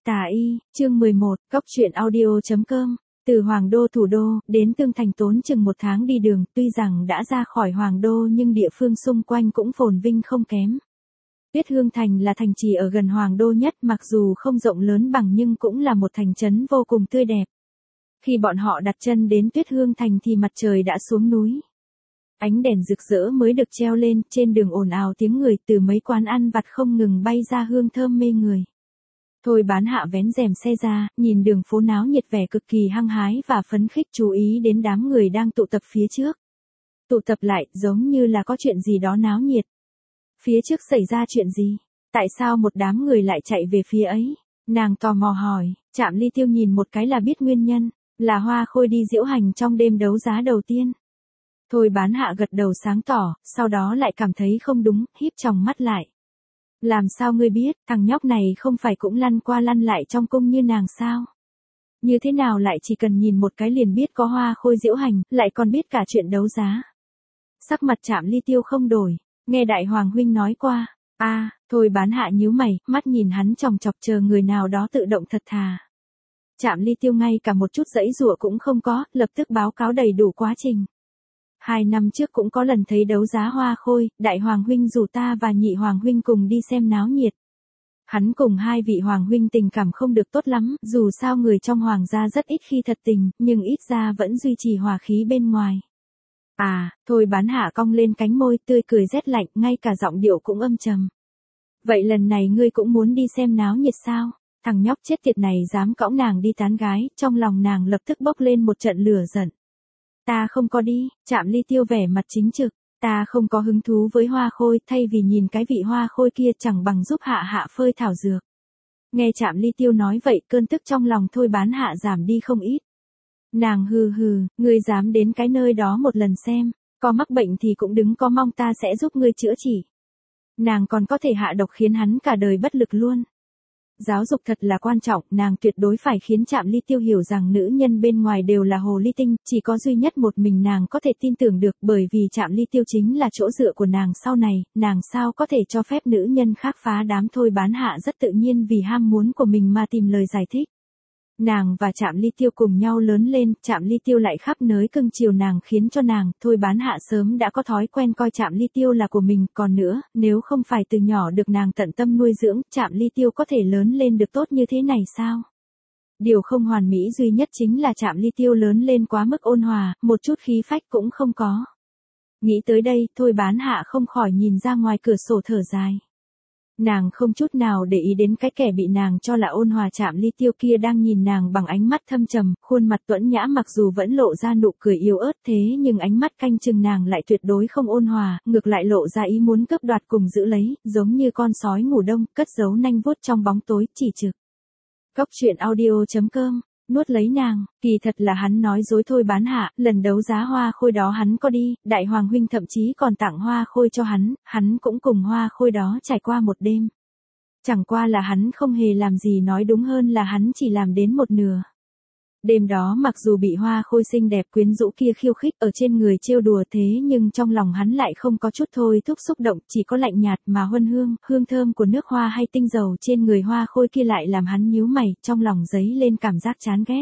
Tà y, chương 11, Cóc truyện audio.com. Từ Hoàng Đô thủ đô, đến Tương Thành tốn chừng 1 tháng đi đường, tuy rằng đã ra khỏi Hoàng Đô nhưng địa phương xung quanh cũng phồn vinh không kém. Tuyết Hương Thành là thành trì ở gần Hoàng Đô nhất, mặc dù không rộng lớn bằng nhưng cũng là một thành trấn vô cùng tươi đẹp. Khi bọn họ đặt chân đến Tuyết Hương Thành thì mặt trời đã xuống núi. Ánh đèn rực rỡ mới được treo lên, trên đường ồn ào tiếng người, từ mấy quán ăn vặt không ngừng bay ra hương thơm mê người. Thôi Bán Hạ vén rèm xe ra, nhìn đường phố náo nhiệt vẻ cực kỳ hăng hái và phấn khích, chú ý đến đám người đang tụ tập phía trước. Tụ tập lại, giống như là có chuyện gì đó náo nhiệt. Phía trước xảy ra chuyện gì? Tại sao một đám người lại chạy về phía ấy? Nàng tò mò hỏi. Trạm Ly Tiêu nhìn một cái là biết nguyên nhân, là Hoa Khôi đi diễu hành trong đêm đấu giá đầu tiên. Thôi Bán Hạ gật đầu sáng tỏ, sau đó lại cảm thấy không đúng, híp tròng mắt lại. Làm sao ngươi biết, thằng nhóc này không phải cũng lăn qua lăn lại trong cung như nàng sao? Như thế nào lại chỉ cần nhìn một cái liền biết có Hoa Khôi diễu hành, lại còn biết cả chuyện đấu giá? Sắc mặt Trạm Ly Tiêu không đổi, nghe Đại Hoàng huynh nói qua. Thôi Bán Hạ nhíu mày, mắt nhìn hắn chòng chọc chờ người nào đó tự động thật thà. Trạm Ly Tiêu ngay cả một chút giãy giụa cũng không có, lập tức báo cáo đầy đủ quá trình. 2 năm trước cũng có lần thấy đấu giá Hoa Khôi, Đại Hoàng huynh rủ ta và Nhị Hoàng huynh cùng đi xem náo nhiệt. Hắn cùng 2 vị Hoàng huynh tình cảm không được tốt lắm, dù sao người trong Hoàng gia rất ít khi thật tình, nhưng ít ra vẫn duy trì hòa khí bên ngoài. Thôi Bán Hạ cong lên cánh môi, tươi cười rét lạnh, ngay cả giọng điệu cũng âm trầm. Vậy lần này ngươi cũng muốn đi xem náo nhiệt sao? Thằng nhóc chết tiệt này dám cõng nàng đi tán gái, trong lòng nàng lập tức bốc lên một trận lửa giận. Ta không có đi, Trạm Ly Tiêu vẻ mặt chính trực, ta không có hứng thú với Hoa Khôi, thay vì nhìn cái vị Hoa Khôi kia chẳng bằng giúp Hạ Hạ phơi thảo dược. Nghe Trạm Ly Tiêu nói vậy, cơn tức trong lòng Thôi Bán Hạ giảm đi không ít. Nàng hừ, ngươi dám đến cái nơi đó một lần xem, có mắc bệnh thì cũng đừng có mong ta sẽ giúp ngươi chữa trị. Nàng còn có thể hạ độc khiến hắn cả đời bất lực luôn. Giáo dục thật là quan trọng, nàng tuyệt đối phải khiến Trạm Ly Tiêu hiểu rằng nữ nhân bên ngoài đều là hồ ly tinh, chỉ có duy nhất một mình nàng có thể tin tưởng được, bởi vì Trạm Ly Tiêu chính là chỗ dựa của nàng sau này, nàng sao có thể cho phép nữ nhân khác phá đám. Thôi Bán Hạ rất tự nhiên vì ham muốn của mình mà tìm lời giải thích. Nàng và Trạm Ly Tiêu cùng nhau lớn lên, Trạm Ly Tiêu lại khắp nơi cưng chiều nàng khiến cho nàng, Thôi Bán Hạ sớm đã có thói quen coi Trạm Ly Tiêu là của mình, còn nữa, nếu không phải từ nhỏ được nàng tận tâm nuôi dưỡng, Trạm Ly Tiêu có thể lớn lên được tốt như thế này sao? Điều không hoàn mỹ duy nhất chính là Trạm Ly Tiêu lớn lên quá mức ôn hòa, một chút khí phách cũng không có. Nghĩ tới đây, Thôi Bán Hạ không khỏi nhìn ra ngoài cửa sổ thở dài. Nàng không chút nào để ý đến cái kẻ bị nàng cho là ôn hòa Trạm Ly Tiêu kia đang nhìn nàng bằng ánh mắt thâm trầm, khuôn mặt tuẫn nhã mặc dù vẫn lộ ra nụ cười yếu ớt thế nhưng ánh mắt canh chừng nàng lại tuyệt đối không ôn hòa, ngược lại lộ ra ý muốn cướp đoạt cùng giữ lấy, giống như con sói ngủ đông, cất giấu nanh vuốt trong bóng tối, chỉ trực. Cóc truyện audio.com. Nuốt lấy nàng, kỳ thật là hắn nói dối Thôi Bán Hạ, lần đấu giá Hoa Khôi đó hắn có đi, Đại Hoàng huynh thậm chí còn tặng Hoa Khôi cho hắn cũng cùng Hoa Khôi đó trải qua một đêm. Chẳng qua là hắn không hề làm gì, nói đúng hơn là hắn chỉ làm đến một nửa. Đêm đó mặc dù bị Hoa Khôi xinh đẹp quyến rũ kia khiêu khích ở trên người trêu đùa thế nhưng trong lòng hắn lại không có chút thôi thúc xúc động, chỉ có lạnh nhạt mà huân hương thơm của nước hoa hay tinh dầu trên người Hoa Khôi kia lại làm hắn nhíu mày, trong lòng dấy lên cảm giác chán ghét.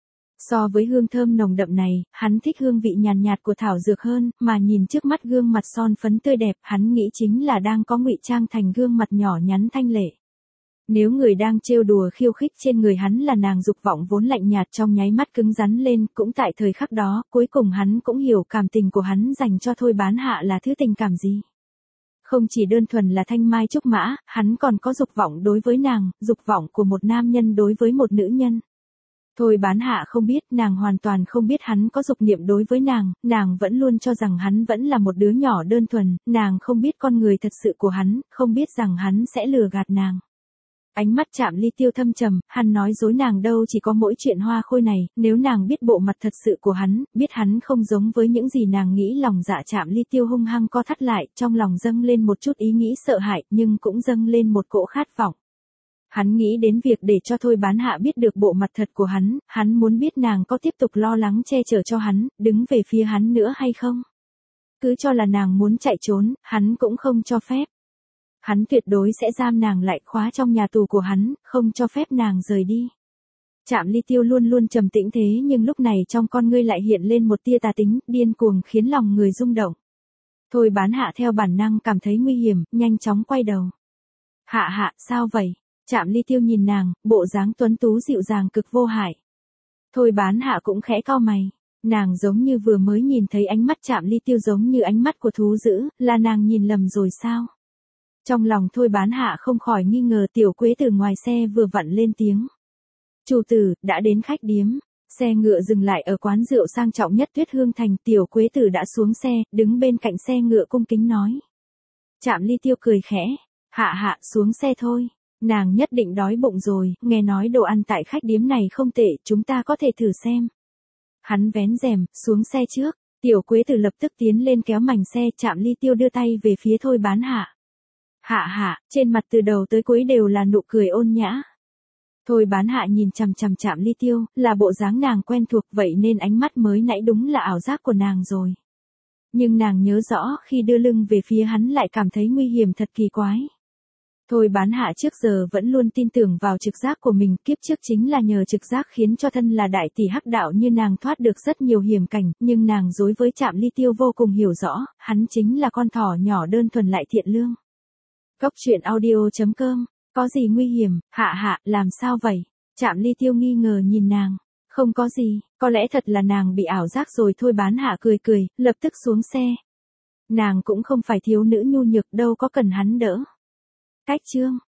So với hương thơm nồng đậm này, hắn thích hương vị nhàn nhạt của thảo dược hơn, mà nhìn trước mắt gương mặt son phấn tươi đẹp, hắn nghĩ chính là đang có ngụy trang thành gương mặt nhỏ nhắn thanh lệ. Nếu người đang trêu đùa khiêu khích trên người hắn là nàng, dục vọng vốn lạnh nhạt trong nháy mắt cứng rắn lên, cũng tại thời khắc đó, cuối cùng hắn cũng hiểu cảm tình của hắn dành cho Thôi Bán Hạ là thứ tình cảm gì. Không chỉ đơn thuần là thanh mai trúc mã, hắn còn có dục vọng đối với nàng, dục vọng của một nam nhân đối với một nữ nhân. Thôi Bán Hạ không biết, nàng hoàn toàn không biết hắn có dục niệm đối với nàng vẫn luôn cho rằng hắn vẫn là một đứa nhỏ đơn thuần, nàng không biết con người thật sự của hắn, không biết rằng hắn sẽ lừa gạt nàng. Ánh mắt Trạm Ly Tiêu thâm trầm, hắn nói dối nàng đâu chỉ có mỗi chuyện Hoa Khôi này, nếu nàng biết bộ mặt thật sự của hắn, biết hắn không giống với những gì nàng nghĩ, lòng dạ Trạm Ly Tiêu hung hăng co thắt lại, trong lòng dâng lên một chút ý nghĩ sợ hãi, nhưng cũng dâng lên một cỗ khát vọng. Hắn nghĩ đến việc để cho Thôi Bán Hạ biết được bộ mặt thật của hắn muốn biết nàng có tiếp tục lo lắng che chở cho hắn, đứng về phía hắn nữa hay không. Cứ cho là nàng muốn chạy trốn, hắn cũng không cho phép. Hắn tuyệt đối sẽ giam nàng lại khóa trong nhà tù của hắn, không cho phép nàng rời đi. Trạm Ly Tiêu luôn luôn trầm tĩnh thế nhưng lúc này trong con ngươi lại hiện lên một tia tà tính, điên cuồng khiến lòng người rung động. Thôi Bán Hạ theo bản năng cảm thấy nguy hiểm, nhanh chóng quay đầu. Hạ hạ, sao vậy? Trạm Ly Tiêu nhìn nàng, bộ dáng tuấn tú dịu dàng cực vô hại. Thôi Bán Hạ cũng khẽ cau mày. Nàng giống như vừa mới nhìn thấy ánh mắt Trạm Ly Tiêu giống như ánh mắt của thú dữ, là nàng nhìn lầm rồi sao? Trong lòng Thôi Bán Hạ không khỏi nghi ngờ. Tiểu Quế từ ngoài xe vừa vặn lên tiếng. Chủ tử, đã đến khách điếm. Xe ngựa dừng lại ở quán rượu sang trọng nhất Tuyết Hương Thành. Tiểu Quế Tử đã xuống xe, đứng bên cạnh xe ngựa cung kính nói. Trạm Ly Tiêu cười khẽ. Hạ hạ, xuống xe thôi. Nàng nhất định đói bụng rồi, nghe nói đồ ăn tại khách điếm này không tệ, chúng ta có thể thử xem. Hắn vén rèm, xuống xe trước. Tiểu Quế Tử lập tức tiến lên kéo mảnh xe. Trạm Ly Tiêu đưa tay về phía Thôi Bán Hạ. Hạ hạ, trên mặt từ đầu tới cuối đều là nụ cười ôn nhã. Thôi Bán Hạ nhìn chằm chằm Trạm Ly Tiêu, là bộ dáng nàng quen thuộc vậy nên ánh mắt mới nãy đúng là ảo giác của nàng rồi. Nhưng nàng nhớ rõ khi đưa lưng về phía hắn lại cảm thấy nguy hiểm thật kỳ quái. Thôi Bán Hạ trước giờ vẫn luôn tin tưởng vào trực giác của mình, kiếp trước chính là nhờ trực giác khiến cho thân là đại tỷ hắc đạo như nàng thoát được rất nhiều hiểm cảnh, nhưng nàng đối với Trạm Ly Tiêu vô cùng hiểu rõ, hắn chính là con thỏ nhỏ đơn thuần lại thiện lương. Cốc truyện audio.com. Có gì nguy hiểm? Hạ hạ, làm sao vậy? Trạm Ly Tiêu nghi ngờ nhìn nàng. Không có gì, có lẽ thật là nàng bị ảo giác rồi. Thôi Bán Hạ cười cười, lập tức xuống xe. Nàng cũng không phải thiếu nữ nhu nhược đâu có cần hắn đỡ. Cách chương